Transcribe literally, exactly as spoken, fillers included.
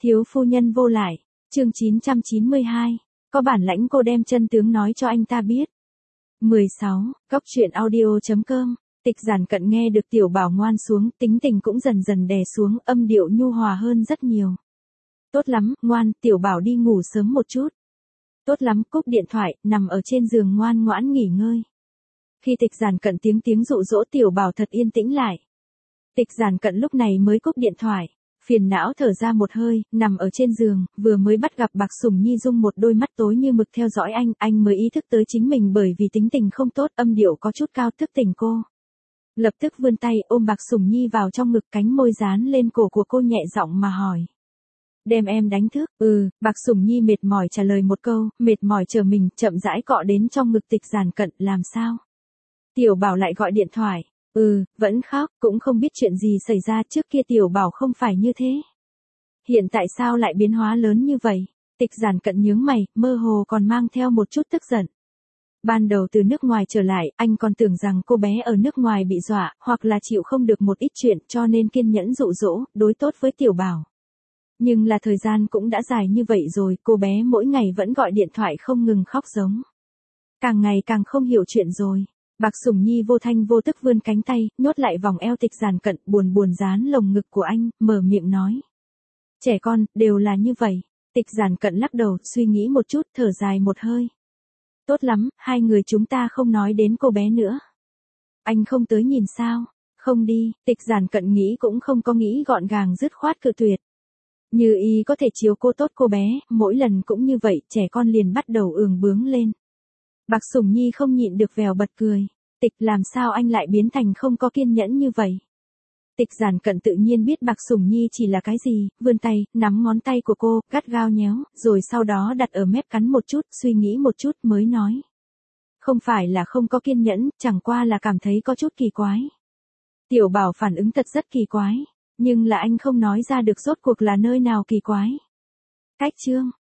Thiếu phu nhân vô lại, chương chín trăm chín mươi hai, có bản lãnh cô đem chân tướng nói cho anh ta biết. mười sáu, Góc truyện audio chấm com, Tịch Giản Cận nghe được Tiểu Bảo ngoan xuống, tính tình cũng dần dần đè xuống, âm điệu nhu hòa hơn rất nhiều. Tốt lắm, ngoan, Tiểu Bảo đi ngủ sớm một chút. Tốt lắm, cúp điện thoại, nằm ở trên giường ngoan ngoãn nghỉ ngơi. Khi Tịch Giản Cận tiếng tiếng dụ dỗ Tiểu Bảo thật yên tĩnh lại. Tịch Giản Cận lúc này mới cúp điện thoại, phiền não thở ra một hơi, nằm ở trên giường, vừa mới bắt gặp Bạc Sủng Nhi dung một đôi mắt tối như mực theo dõi anh, anh mới ý thức tới chính mình bởi vì tính tình không tốt, âm điệu có chút cao thức tỉnh cô. Lập tức vươn tay ôm Bạc Sủng Nhi vào trong ngực, cánh môi dán lên cổ của cô nhẹ giọng mà hỏi. Đem em đánh thức, ừ, Bạc Sủng Nhi mệt mỏi trả lời một câu, mệt mỏi chờ mình, chậm rãi cọ đến trong ngực Tịch Giản Cận, làm sao? Tiểu Bảo lại gọi điện thoại, ừ, vẫn khóc, cũng không biết chuyện gì xảy ra, trước kia Tiểu Bảo không phải như thế. Hiện tại sao lại biến hóa lớn như vậy? Tịch Giản Cận nhướng mày, mơ hồ còn mang theo một chút tức giận. Ban đầu từ nước ngoài trở lại, anh còn tưởng rằng cô bé ở nước ngoài bị dọa, hoặc là chịu không được một ít chuyện cho nên kiên nhẫn dụ dỗ, đối tốt với Tiểu Bảo. Nhưng là thời gian cũng đã dài như vậy rồi, cô bé mỗi ngày vẫn gọi điện thoại không ngừng khóc giống. Càng ngày càng không hiểu chuyện rồi. Bạc Sủng Nhi vô thanh vô tức vươn cánh tay, nhốt lại vòng eo Tịch Giản Cận, buồn buồn dán lồng ngực của anh, mở miệng nói. Trẻ con, đều là như vậy. Tịch Giản Cận lắc đầu, suy nghĩ một chút, thở dài một hơi. Tốt lắm, hai người chúng ta không nói đến cô bé nữa. Anh không tới nhìn sao? Không đi, Tịch Giản Cận nghĩ cũng không có nghĩ gọn gàng dứt khoát cự tuyệt. Như y có thể chiếu cô tốt cô bé, mỗi lần cũng như vậy, trẻ con liền bắt đầu ương bướng lên. Bạc Sủng Nhi không nhịn được vèo bật cười. Tịch, làm sao anh lại biến thành không có kiên nhẫn như vậy? Tịch Giản Cận tự nhiên biết Bạc Sủng Nhi chỉ là cái gì, vươn tay, nắm ngón tay của cô, gắt gao nhéo, rồi sau đó đặt ở mép cắn một chút, suy nghĩ một chút mới nói. Không phải là không có kiên nhẫn, chẳng qua là cảm thấy có chút kỳ quái. Tiểu Bảo phản ứng thật rất kỳ quái, nhưng là anh không nói ra được rốt cuộc là nơi nào kỳ quái. Cách chương,